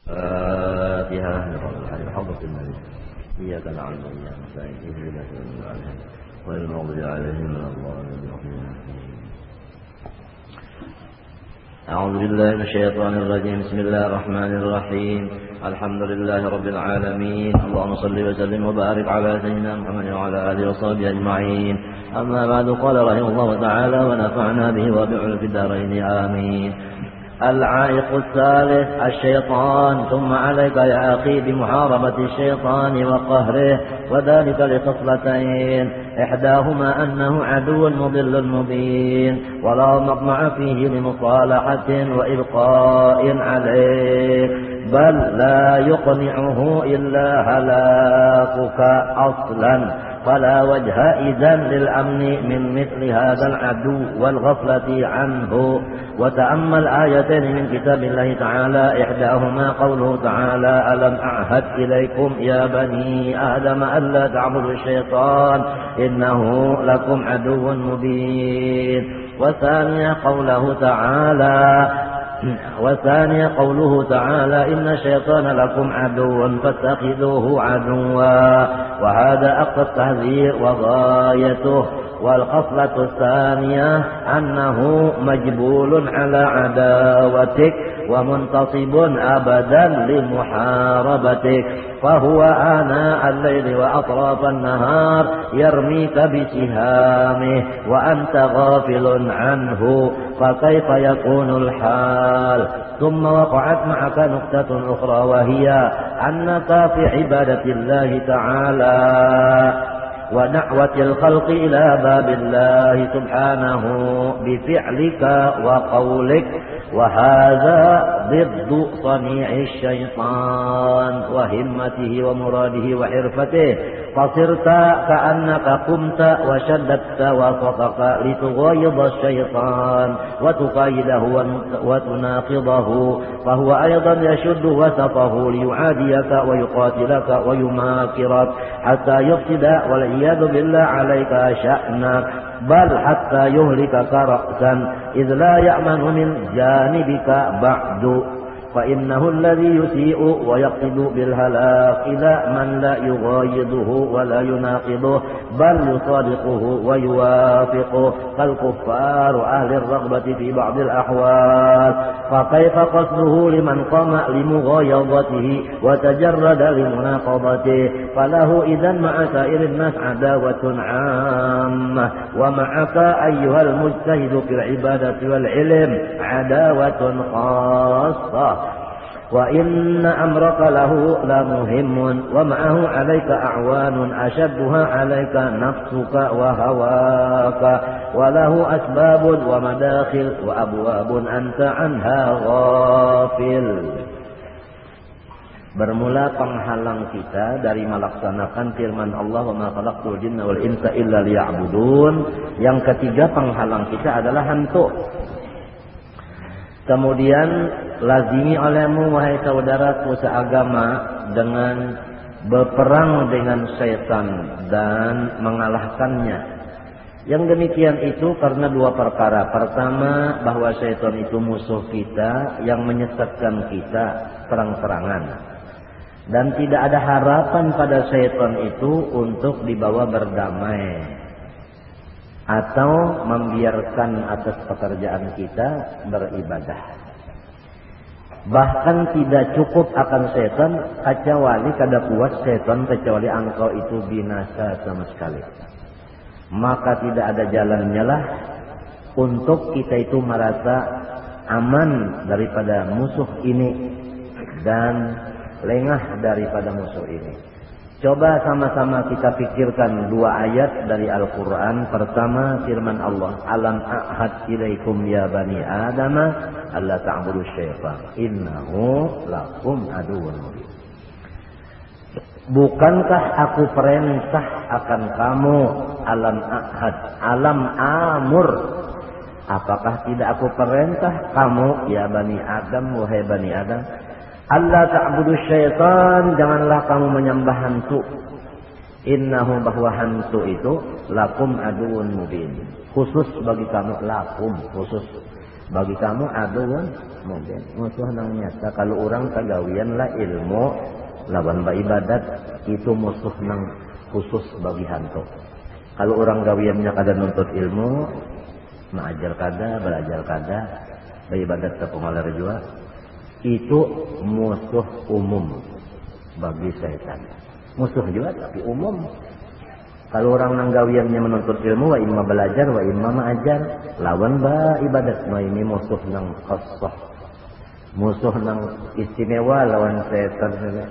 فاتحة حفظة النبي إياك نعبد وإياك نستعين اهدنا الصراط المستقيم غير المغضوب عليهم ولا الضالين. أعوذ بالله من الشيطان الرجيم. بسم الله الرحمن الرحيم. الحمد لله رب العالمين. اللهم صل وسلم وبارك على سيدنا محمد وعلى آله وصحبه أجمعين. أما بعد، قال رحمه الله تعالى ونفعنا به وبعلم في الدارين آمين. العائق الثالث الشيطان. ثم عليك يا أخي بمحاربة الشيطان وقهره، وذلك لخصلتين: إحداهما أنه عدو مضل مبين ولا مطمع فيه لمصالحة وإبقاء عليه، بل لا يقنعه إلا هلاكك أصلا، فلا وجه إذن للأمن من مثل هذا العدو والغفلة عنه. وتأمل آيتين من كتاب الله تعالى، إحداهما قوله تعالى: ألم أعهد إليكم يا بني آدم ألا تعبدوا الشيطان إنه لكم عدو مبين. وثانيا قوله تعالى: إن الشيطان لكم عدو فاتخذوه عدوا. وهذا أقصى التحذير وغايته. والخصلة الثانية أنه مجبول على عداوتك ومنتصب أبدا لمحاربتك، فهو آناء الليل وأطراف النهار يرميك بسهامه وأنت غافل عنه، فكيف يكون الحال؟ ثم وقعت معك نقطة أخرى، وهي أنك في عبادة الله تعالى ودعوة الخلق إلى باب الله سبحانه بفعلك وقولك، وهذا ضد صنيع الشيطان وهمته ومراده وحرفته، فصرت كأنك قمت وشددت وسطك لتغيظ الشيطان وتقايده وتناقضه، فهو أيضا يشد وسطه ليعاديك ويقاتلك ويماكرك حتى يفسد والعياذ بالله عليك شأنك، بل حتى يهلكك رأسا، إذ لا يأمن من جانبك بعد، فإنه الذي يسيء ويقصد بالهلاك إلى من لا يغايضه ولا يناقضه، بل يصادقه ويوافقه كالكفار أهل الرغبة في بعض الأحوال. فكيف قصده لمن قام لمغايظته وتجرد لمناقضته؟ فله إذن مع سائر الناس عداوة عامة، ومعك أيها المجتهد في العبادة والعلم عداوة خاصة، وإن أمرك له لمهم، ومعه عليك أعوان أشدها عليك نفسك وهواك، وله أسباب ومداخل وأبواب أنت عنها غافل. Bermula penghalang kita dari melaksanakan firman Allah, wa ma khalaqtul jinna wal insa illa liya'budun. Yang ketiga penghalang kita adalah hantu. Kemudian lazimi olehmu wahai saudaraku seagama dengan berperang dengan syaitan dan mengalahkannya. Yang demikian itu karena dua perkara. Pertama, bahwa syaitan itu musuh kita yang menyesatkan kita terang-terangan. Dan tidak ada harapan pada syaitan itu untuk dibawa berdamai atau membiarkan atas pekerjaan kita beribadah. Bahkan tidak cukup akan syaitan, kecuali kada kuat syaitan, kecuali engkau itu binasa sama sekali. Maka tidak ada jalannya lah untuk kita itu merasa aman daripada musuh ini dan lengah daripada musuh ini. Coba sama-sama kita pikirkan dua ayat dari Al-Quran. Pertama, firman Allah: Alam a'had ilaikum ya bani adama alla ta'budu syaitan innahu lakum aduwwun mubin. Bukankah aku perintah akan kamu? Alam a'had, alam amur. Apakah tidak aku perintah kamu ya bani Adam, wahai bani Adam, Allah ta'budu syaitan, janganlah kamu menyembah hantu. Innahu, bahwa hantu itu lakum aduun mubin, khusus bagi kamu. Lakum, khusus. Bagi kamu aduun mungkin musuh nang nyata. Kalau orang kagawian lah ilmu lawan ba ibadat itu musuh nang khusus bagi hantu. Kalau orang gawiannya kada nuntut ilmu, mengajar kada, belajar kada, ba ibadat kepengalar jua, itu musuh umum bagi setan. Musuh juga tapi umum. Kalau orang nang gawiannya menuntut ilmu, wa imma belajar, wa imma mengajar, lawan ba ibadat, no ini musuh nang khassah. Musuh nang istimewa lawan setan.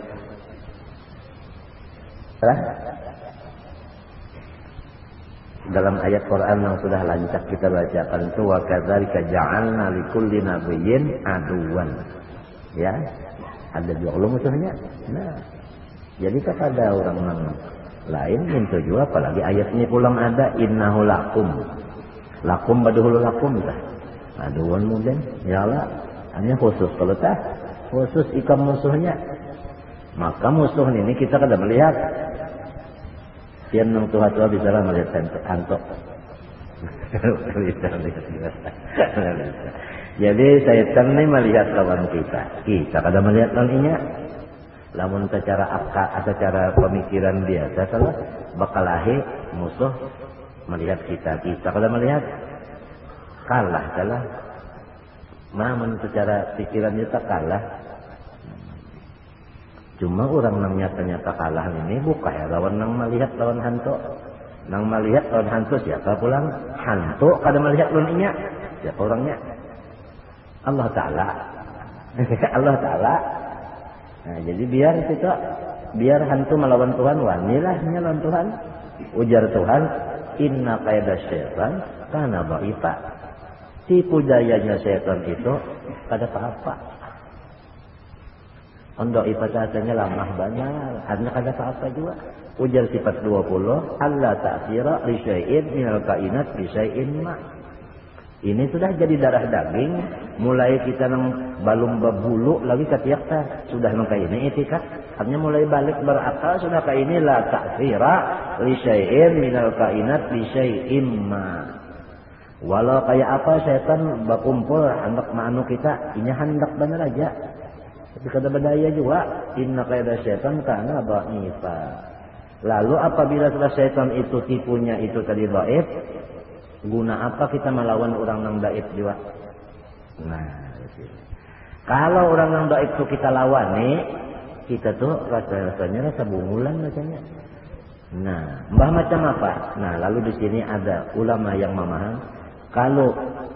Dalam ayat Quran yang sudah lancak kita bacakan itu wa kadzalika ja'alna likulli nabiyyin aduwan. Ya. Ada juga musuhnya. Nah. Jadi kepada orang lain minta juga apalagi ayat ini pulang ada innahu lakum. Lakum baduhul lakum tah. Aduwan mungkin ya Allah. Hanya khusus kalau tah khusus ikam musuhnya. Maka musuh ini kita kada melihat. Sian nang tua-tua bisa lah melihat hantu. Jadi setan ini melihat lawan kita. Kita kada melihat lawannya. Lamun secara akal atau secara pemikiran biasa kalau bakalahi musuh melihat kita kada melihat kalah. Namun secara pikiran kita kalah. Cuma orang nang nyata-nyata kalah ini bukan ya lawan nang melihat lawan hantu. Nang melihat lawan hantu siapa pulang? Hantu kada melihat lawannya. Siapa orangnya? Allah Ta'ala. Allah Ta'ala. Nah, jadi biar hantu melawan Tuhan, wanilah lawan Tuhan. Ujar Tuhan, inna kaidah syaitan kana dha'ifa. Tipu dayanya syaitan itu kada apa-apa. Untuk ibadahnya lamah banyak, hanya kada apa-apa juga. Ujar sifat 20, Allah ta'sira li syai'in minal kainat li syai'in ma. Ini sudah jadi darah daging, mulai kita nang balum babulu lagi ketiak sudah mangka ini itikat. Hanya mulai balik berakal sudah ka ini la ta'sira li syai'in minal kainat li syai'in ma. Walau kayak apa setan berkumpul hendak manu kita, ini hendak benar aja. Tapi kada berdaya juga, inna kaidah syaitan kana dha'ifa. Lalu apabila sudah syaitan itu tipunya itu tadi dhaif, guna apa kita melawan orang yang dhaif juga? Nah, kalau orang yang dhaif itu kita lawan nih, kita tuh rasanya rasa bungulan rasanya. Nah, mbah macam apa? Nah, lalu di sini ada ulama yang memaham kalau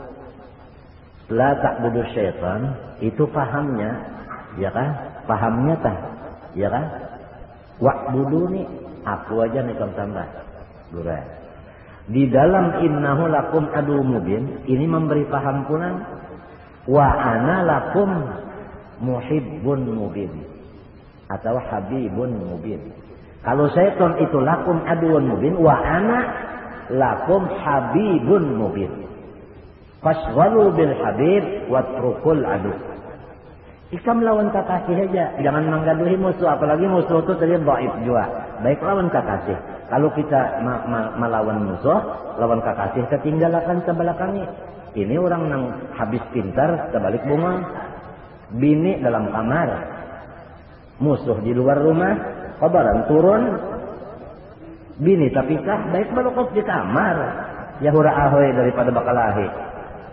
la ta'budu syaitan itu pahamnya ya kan? Pahamnya tah, ya kan? Wa'buduni, aku aja nih kamu tambah. Durah. Di dalam innahu lakum adu mubin, ini memberi paham pula. Wa ana lakum muhibbun mubin. Atau habibun mubin. Kalau syaitan itu lakum aduun mubin, wa ana lakum habibun mubin. Faswalu bil habib watrukul adu. Ikam lawan kekasih aja, jangan menggaduhi musuh, apalagi musuh itu tadi dhaif juga. Baik lawan kekasih. Kalau kita melawan musuh, lawan kekasih ketinggalkan sebelakangi. Ini orang yang habis pintar, terbalik bunga. Bini dalam kamar, musuh di luar rumah, kabaran turun. Bini tapi kah, baik balokos di kamar. Ya hura ahoy daripada bakalahi.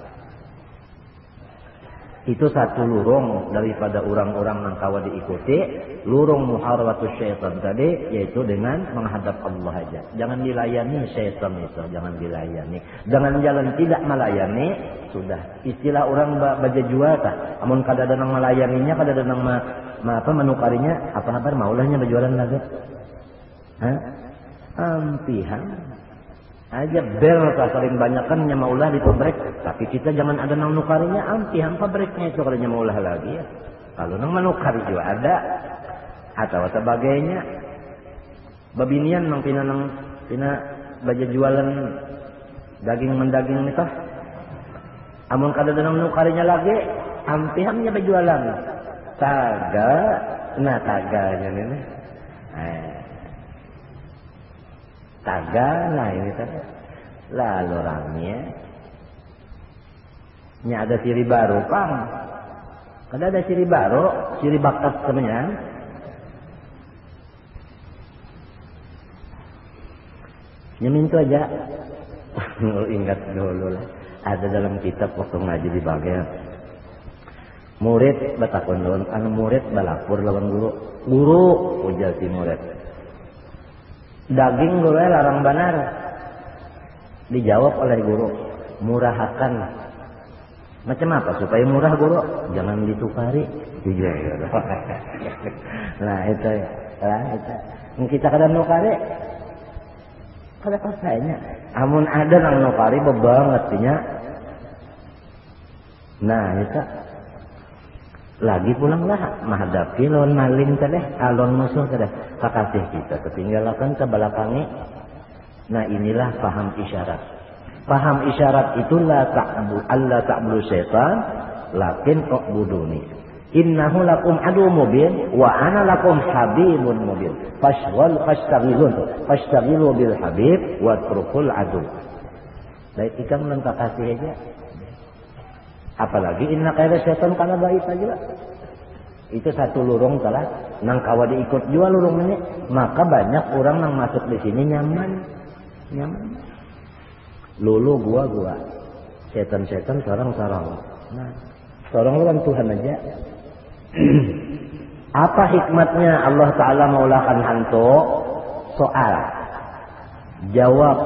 Itu satu lurung daripada orang-orang yang kawa diikuti. Lurung muharabatus syaitan tadi yaitu dengan menghadap Allah aja. Jangan dilayani syaitan itu, jangan dilayani. Dengan jalan tidak melayani sudah. Istilah orang baca jual tak. Amun kada ada nang melayaninya, kada ada nang menukarinya, apa kabar maulahnya berjualan lagi? Hah? Ampihan. Aja bel kasarin banyakan nya maulah di pabrik, tapi kita jangan ada nang nukarinya ampihan pabriknya itu kalau nya maulah lagi ya. Kalau nang menukari juga ada atau sebagainya. Babinian nang pina baja jualan daging mendaging nikah. Amun kada ada nang nukarinya lagi, ampihannya berjualan. Taga, nah taganya ini. Taga lah ini tadi. Lalu orangnya Nya ada ciri baru, Pang. Kada ada ciri baru, ciri bakat sebenarnya. Nyemin itu aja. Ingat dulu lah. Ada dalam kitab waktu ngaji di bagian. Murid batakon lawan, anu murid balapur lawan guru. Guru ujar si murid. Daging guru larang banar. Dijawab oleh guru, murahakan. Macam apa supaya murah guru? Jangan ditukari. Jujur. Nah itu ya. Nah, itu. Kita kadang nukari. Kada pasanya. Amun ada nang nukari bebanget nya. Nah itu. Lagi pulanglah menghadapi lawan maling teh, alon musuh teh. Kakasih kita ketinggalan ke balakangi. Nah inilah paham isyarat. Paham isyarat itulah Allah ta'budu syaitan, lakin u'buduni. Innahu lakum adu mubin wa ana lakum habibun mubin. Fashtaghilu bil habib wa trukul adu. Baik ikam lan kakasih aja. Apalagi inna kaida syaitan kana baik aja. Itu satu lurung telah nang kawa diikut jual lurung ini, maka banyak orang yang masuk di sini nyaman. Lulu gua setan sarang. Nah, sarang lawan Tuhan aja. Apa hikmatnya Allah Ta'ala maulakan hantu? Soal jawab.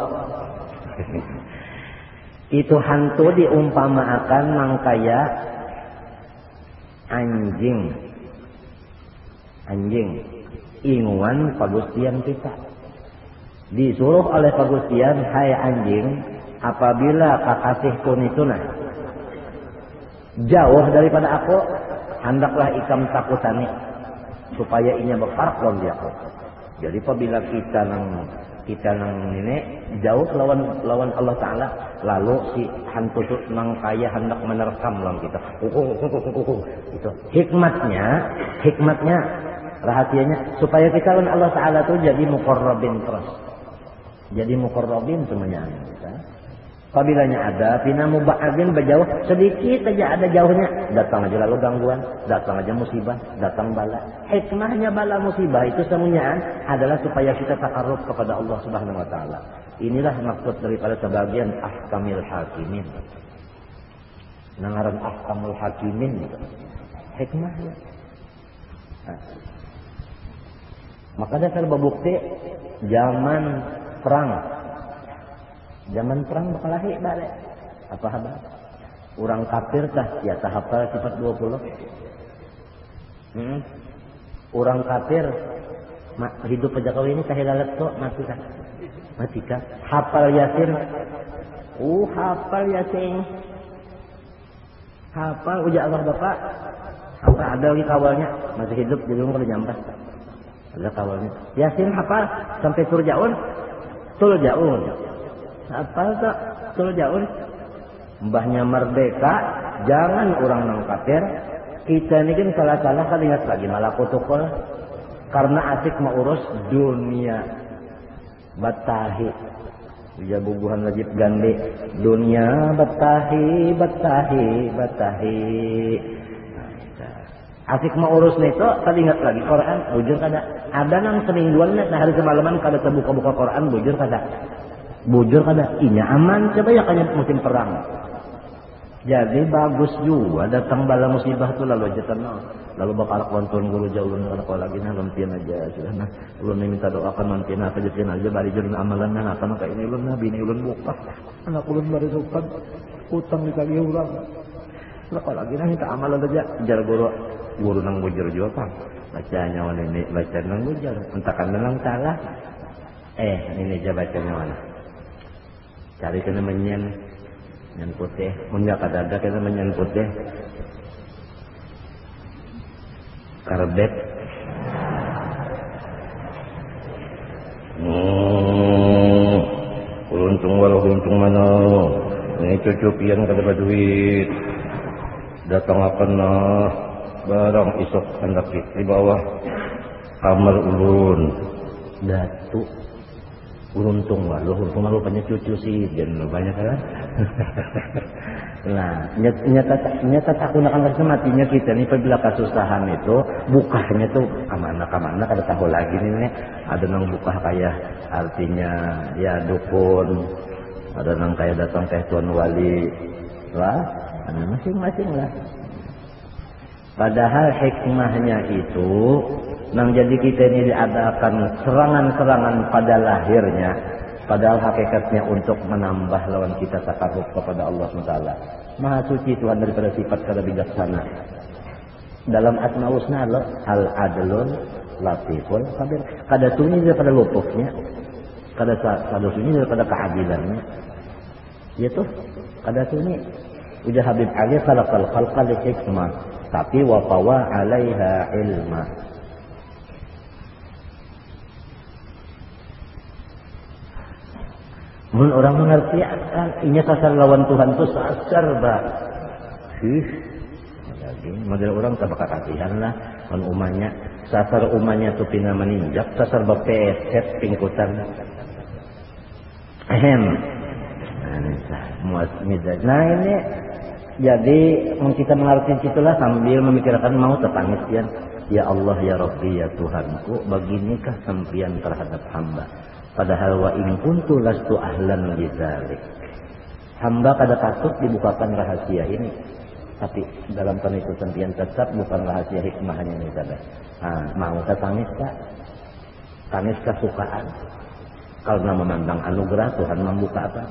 Itu hantu diumpamakan mangkaya anjing inguan pagustian kita. Disuruh oleh pagustian, hai anjing, apabila kakasihku nituna jauh daripada aku, hendaklah ikam takutani supaya inya berparak lawan dia. Jadi apabila kita nang ini jauh lawan Allah Ta'ala, lalu si hantu nang kaya hendak menerkam lawan kita. Itu hikmatnya rahasianya supaya kita lawan Allah Ta'ala tuh jadi muqarrabin terus. Jadi muqarrabin semuanya. Apabila ada pina muba'adzin berjauh sedikit aja ada jauhnya, datang aja lalu gangguan, datang aja musibah, datang bala. Hikmahnya bala musibah itu semuanya adalah supaya kita takarrub kepada Allah Subhanahu wa taala. Inilah maksud daripada sebagian ahkamil hakimin. Nangaran ahkamul hakimin gitu. Hikmahnya. Nah. Maka dasar bukti zaman perang bakalahi balik. Apa habar? Orang kafir tah ya tahapal sifat 20. Orang kafir hidup pada kau ini kahilalat kok mati kah? Hafal Yasin. Hafal Yasin. Hafal uja Allah Bapak. Hafal ada lagi kawalnya masih hidup jadi orang nyampas. Ada kawalnya. Yasin hafal sampai turjaun. Apa tak turjaun? Mbahnya merdeka, jangan orang nang kafir. Kita ini kan salah-salah kan ingat lagi malah protokol karena asik mengurus dunia. Batahi. Dia bubuhan wajib gande dunia batahi. Asik mengurus itu tadi ingat lagi Quran bujur kada. Ada nang semingguan nah hari semalaman kada terbuka-buka Quran bujur kada. Inya aman coba ya kayaknya musim perang. Jadi bagus juga datang bala musibah tu lalu aja tenang. Lalu bakal kontun guru jauh kalau lagi nah lempian aja sudah nah. Ulun minta doakan mantin apa jetin aja bari jurun amalan nah apa kayak ini ulun nabi ini ulun buka. Anak ulun bari sopan utang dikali urang. Kalau lagi nah minta amalan aja jar guru nang bujur juga Pak. Bacanya mana ini baca nang bujur. Entakan nang salah. Ini aja bacanya mana. Cari kena menyan putih, menyak ada kena menyan putih, karbet, untung mana, ini cucupian kada duit, datang apa nah, barang isok hendak di bawah kamar ulun, datuk. Untung malu punya cucu sih, dan banyak kan? Nah, nyata tak gunakan lagi matinya kita nih apabila kesusahan itu bukanya tuh kemana kada tahu lagi nih ada nang buka kayak artinya ya dukun, ada nang kayak datang ke tuan wali lah, ada masing-masing lah. Padahal hikmahnya itu nang jadi kita ini diadakan serangan-serangan pada lahirnya. Padahal hakikatnya untuk menambah lawan kita takarrub kepada Allah SWT. Maha suci Tuhan daripada sifat kada bijaksana. Dalam asma husna Allah al-adlul latiful khabir. Kada sunyi daripada lutufnya, kada sunyi daripada keadilannya. Ya tuh, kada sunyi. Udah Habib Ali khalaqal khalqa li hikmah, tapi wa tawa 'alaiha ilma. Mun orang mengerti ini sasar lawan Tuhan itu sasar bah. Model orang tak bakal kasihan lah. Kan umanya sasar umanya tu pina meninjak sasar bapet pingkutan. Nah ini jadi kita mengerti itulah sambil memikirkan mau tetangis pian. Ya Allah ya Rabbi ya Tuhanku, baginikah sempian terhadap hamba. Padahal wa in kuntu lastu ahlan bidzalik. Hamba kada takut dibukakan rahasia ini. Tapi dalam itu sentian tetap bukan rahasia hikmahnya ini saja. Mau tangis tak? Tangis kesukaan. Karena memandang anugerah Tuhan membuka apa?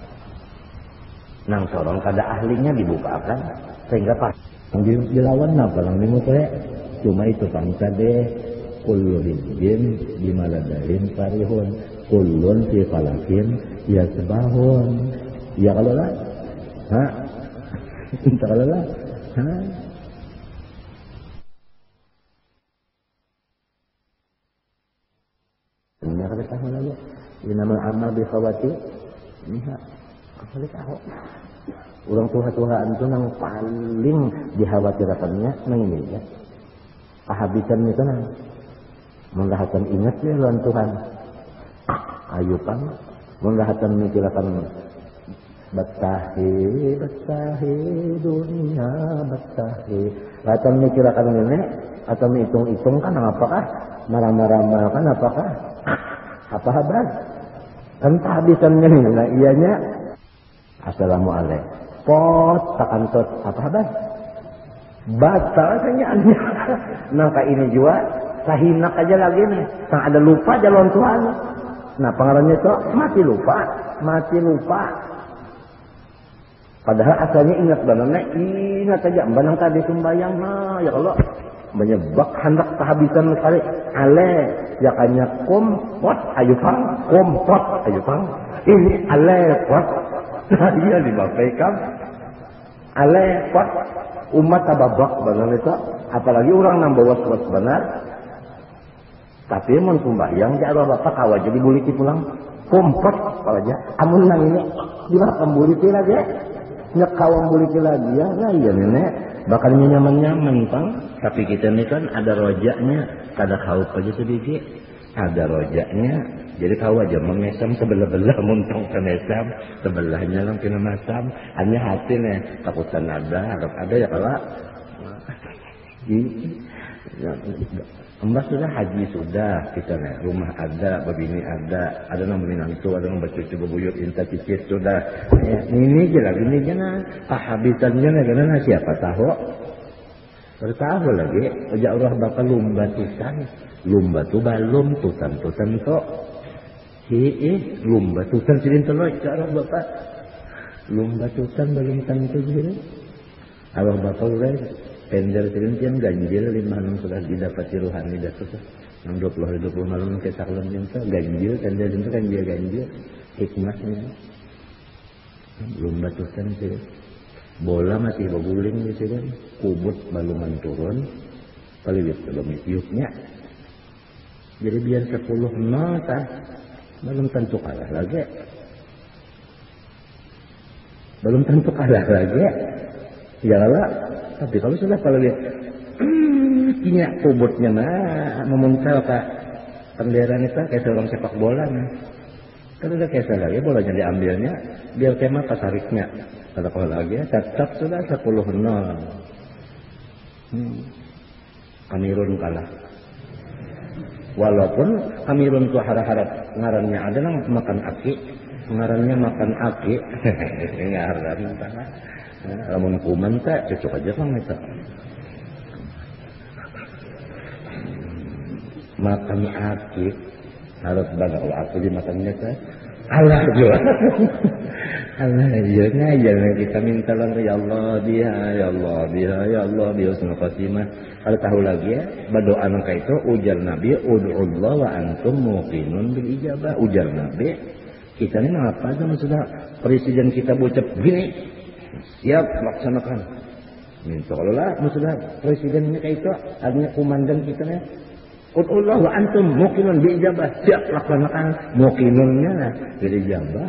Nang sorong kada ahlinya dibukakan sehingga pas dilawan apa lang nimu teh? Cuma itu bangsa deh. Kullu hizbin bimaladahim farihun, kullun fi falakin yasbahun. Ya kalau lah, kalau lah, ini kada tahu lalu. Ini nama amal bi khawati. Ini kada tahu. Orang tua-tuaan itu yang paling dikhawatirkannya nang ini ya. Kehabisan itu nang menggahatan ingat ya lawan Tuhan. Ayo pang menggahatan mikirkan batahi dunia batahi. Gahatan mikirkan ini atau hitung-hitung kan apakah marah-marah kan apakah apa habar? Kan kehabisannya ini. Nah ianya assalamualaikum. Pot takkan tot apa habar? Batal kenyaannya. Nangka ini juga sahinak aja lagi nih. Sang ada lupa jalan Tuhan. Nah pengaruhnya itu mati lupa. Padahal asalnya ingat banget. Ingat aja. Banang tadi sembahyang. Ya Allah. Menyebab hendak kehabisan sekali. Ale. Ya kanya kompot. Ayo pang. Kompot. Ayo pang. Ini ale. Pot. Nah iya dibapaikan. Ale. Pot. Umat tababak benar itu, apalagi orang nambah was-was benar. Tapi mun sembahyang ja bapak kawa jadi buliti pulang kompot aja. Amun nang ini dimakan buliti lagi. Nya kawang buliti lagi ya. Nah iya nenek bakal nyaman-nyaman pang. Tapi kita ini kan ada rojaknya, kada kau aja sedikit. Ada rojaknya. Jadi kau aja memesam sebelah-belah muntong semesam, sebelahnya lang pinamasam, hanya hati nih takutan ada, harap ada ya kalau Mbak sudah haji sudah kita nih, rumah ada, begini ada nang menantu, ada nang bercucu bebuyut, inta cicit sudah. Ya, ini aja lah, ini jangan habitannya nih karena siapa tahu. Bertahu lagi, aja Allah bakal lumba tuh balum tutan kok. Lumba tutan silin teloi ke arah bapak. Lumba tutan balum tantu silin. Arah bapak udah pender silin tiang ganjil 5 malam sudah didapati ruhani dah tuh. Yang 20 malam ke saklem itu ganjil pender itu kan dia ganjil hikmahnya. Lumba tutan silin. Bola masih berguling di sini, kubut balungan turun, kaliwit belum tiupnya. Jadi biar 10 nota. Belum tentu kalah lagi. Ya lah. Tapi kalau sudah lihat punya kubutnya memuncal kak penderan itu kayak seorang sepak bola nah. Kalau udah kayak lagi bolanya diambilnya biar tema pasariknya. Kalau lagi tetap sudah 10-0. Kamerun kalah. Walaupun Kamerun itu harap-harap ngarannya adalah makan aki, ngarannya makan aki. Ngaran kalah. Lamun kuman tak cocok aja kan itu. Makan aki harus banyak aku dimakannya kan. Allah juga. Allah ya kita minta lagi ya Allah dia ya Allah dia ya Allah dia husnul khatimah. Kalau tahu lagi ya berdoa nangka itu ujar Nabi ud'ullah wa antum muqinun bil ijabah. Ujar Nabi kita ini apa aja sudah presiden kita bocap gini siap laksanakan. Minta kalau lah sudah presidennya kayak itu artinya komandan kita nih ud'ullah wa antum muqinun bil ijabah. Siap laksanakan muqinunnya bil ijabah.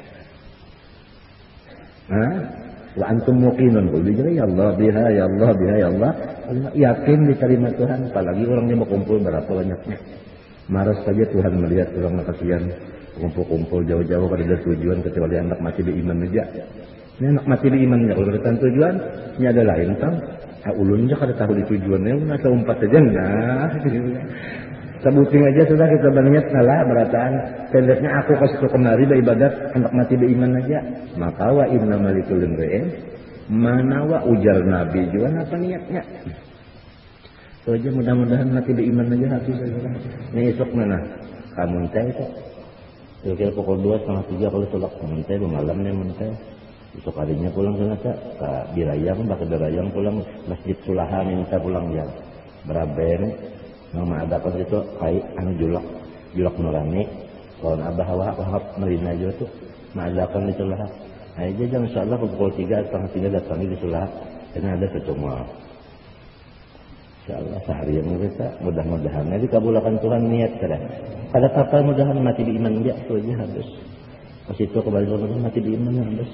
Wa antum muqinun qul ya Allah biha ya Allah biha ya Allah. Yakin diterima Tuhan, apalagi orangnya mau kumpul berapa banyaknya. Maras saja Tuhan melihat orang kasihan kumpul-kumpul jauh-jauh pada tujuan kecuali anak mati beriman aja. Ini anak mati beriman ya kalau datang tujuan, ini ada lain kan. Ulunnya kada tahu di tujuannya, nasa umpat saja nah. Sebuting aja sudah kita banyak salah berataan. Pendeknya aku kasih kemari beribadat anak mati beriman aja. Maka wa inna malikul imri'in mana wa ujar Nabi juga apa niatnya. So aja mudah-mudahan mati beriman aja hati saja. Ini esok mana? Kamu teh itu. Kira-kira pukul 2:30 kalau sholat kamu teh malam nih menteh. Esok harinya pulang sana ke Birayang, pakai Birayang pulang Masjid Sulaha minta pulang ya. Beraben nama ada apa itu kai anu julak nurani kalau abah wahab melina juga tuh mengadakan di Sulaha. Nah aja jam insyaallah pukul 3:30 datang di Sulaha karena ada pertemuan. Insyaallah sehari yang kita mudah-mudahan nanti kabulkan Tuhan niat kita. Pada kapal mudahan mati di iman dia itu aja habis. Pas itu kembali ke mati di iman habis.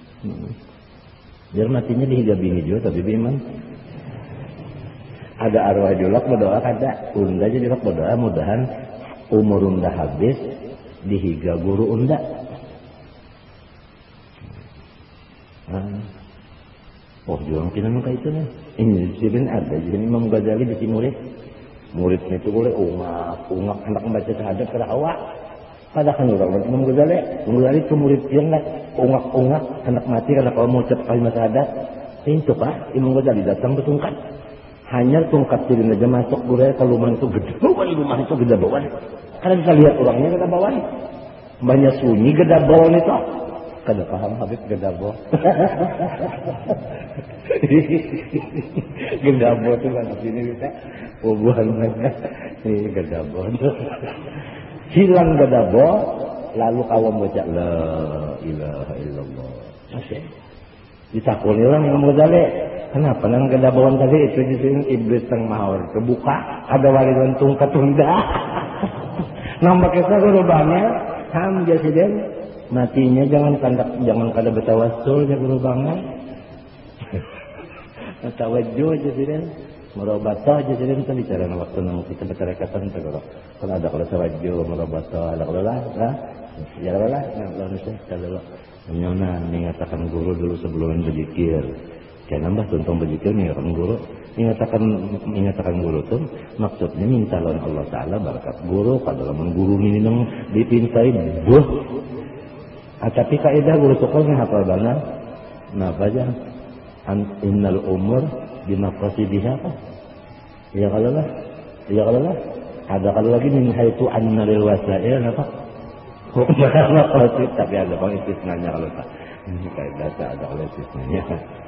Biar matinya dihiga bini juga tapi beriman. Ada arwah julak berdoa kada unda aja julak berdoa mudahan umur unda habis dihiga guru unda. Oh juang kita nungka itu nih. Ini sini ada jadi Imam Ghazali di muridnya itu boleh ungak anak membaca syahadat pada awak. Pada kan orang Imam Ghazali itu murid yang lah ungak anak mati karena kalau mau ucap kalimat syahadat. Itu pak Imam Ghazali datang bertungkat. Hanya tungkat tirin aja masuk guraya kalau rumah itu gede rumah itu gede bawah. Karena kita lihat orangnya gede bawah. Banyak sunyi gede bawah itu. Kada paham Habib gede bawah. Gede bawah itu kan sini kita. Bukan banyak. Ini gede bawah. Hilang gede bawah lalu kawam baca la ilaha illallah. Masih. Ditakuni orang yang Ghazali. Kenapa nang kedabawan tadi itu di sini iblis teng mahor kebuka ada walidan tungkat tunda. Nambah kita gerobangnya ham jasiden matinya jangan kada bertawassul ya gerobangnya. Tawajjuh jasiden merobata jasiden kan bicara waktu nang kita bertarekatan tegoro. Kalau ada kalau tawajjuh merobata ada kalau lah ya lah nah nusa kalau nyona mengatakan guru dulu sebelum berzikir. Jangan nambah contoh begitu mengatakan guru. Mengatakan guru itu maksudnya minta lawan Allah Ta'ala barakat guru. Kalau guru ini nang dipintai buh. Tapi kaidah guru sekolahnya hafal banget. Nah baca innal umur bimaqasidiha. Ya kalau lah. Ada kalau lagi min haitu anna lil wasail apa? Tapi ada bang istisnanya kalau tak. Ini kaidah ada oleh istisnanya.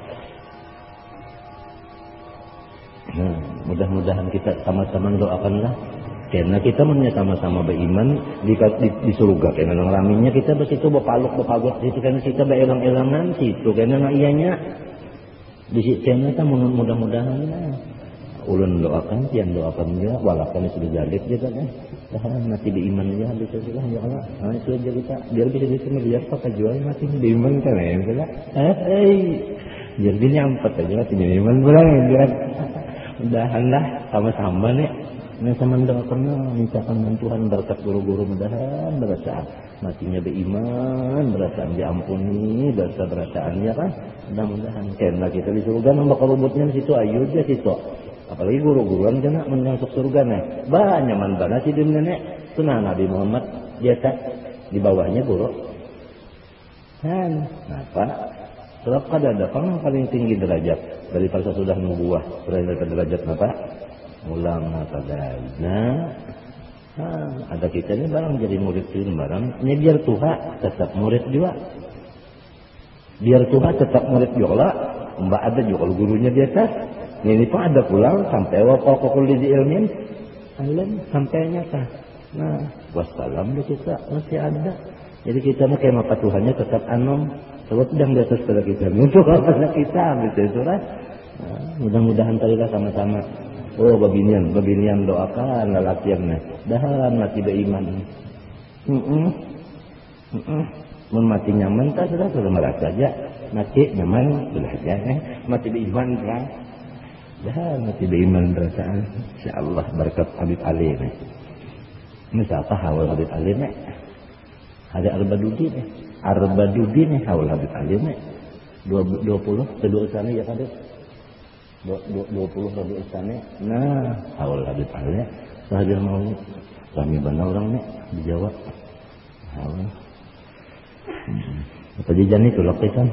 Nah, mudah-mudahan kita sama-sama doakanlah karena kita sama-sama beriman di surga karena nang raminya kita besitu bepaluk situ karena kita berelang-elangan situ karena ianya di situ kita mudah-mudahan ulun doakan pian doakan juga walaupun sudah jalib juga kan mati beriman aja bisa juga ya Allah. Nah itu aja kita biar bisa melihat apa jual mati beriman kan ya enggak biar dia nyampat aja mati beriman pulang biar mudahanlah sama-sama nih Nah sama mendoakan mintakan Tuhan berkat guru-guru mudahan berasaan matinya beriman, berasaan diampuni, dosa berasaannya kan. Mudah-mudahan karena kita di surga nambah kerubutnya di situ ayo aja situ. Apalagi guru-guruan kena masuk surga nih. Banyak manbana si dunia nih. Sunah Nabi Muhammad biasa di bawahnya guru. Kan, apa? Sebab ada paling tinggi derajat dari para sudah nubuah selain dari derajat apa? Ulama pada. Ada kita ini barang jadi murid ini barang. Ini biar Tuhan tetap murid juga. Biar Tuhan tetap murid juga. Mbak ada juga kalau gurunya di atas. Ini pun ada pulang sampai wakil di ilmin. Alam sampai nyata. Nah, wassalam kita masih ada. Jadi kita mah kayak maka Tuhannya tetap anom. Sebab sedang di atas pada kita. Untuk apa kita gitu kan. Nah, mudah-mudahan tadilah sama-sama. Oh babinian doakan lalakiannya. Dahan mati beriman. Mun mati nyaman tak sudah merasa saja. Mati nyaman sudah saja. Mati beriman kan. Dahan mati beriman perasaan. Insyaallah berkat Habib Ali nih. Ini siapa hawal Habib Ali nih? Ada Arbadudi nih. Arbadudi nih hawal Habib Ali nih. 20 kedua sana ya kan? 20 lebih istana. Nah, awal Habib Ali sahaja mau kami benar orang nih di Jawa. Awal. Apa jajan itu lapisan?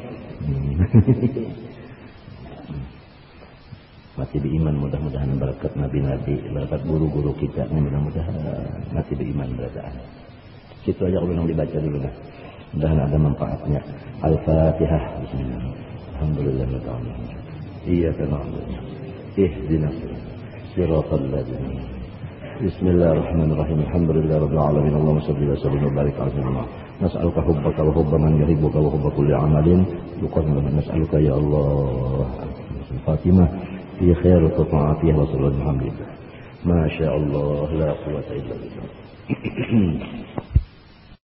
Masih beriman mudah-mudahan berkat Nabi-Nabi, berkat guru-guru kita mudah-mudahan masih beriman berasaan. Situ aja kalau dibaca dulu lah. Mudah-mudahan ada manfaatnya. Al-Fatihah. Bismillah. Alhamdulillah. إياك نعبد اهدنا صراط الذين بسم الله الرحمن الرحيم الحمد لله رب العالمين اللهم صل وسلم وبارك على سيدنا نسألك حبك وحب من يحبك وحب كل عمل يقدم نسألك يا الله الفاتمة في خير وطاعتها وصلى الله عليه ما شاء الله لا قوة إلا بالله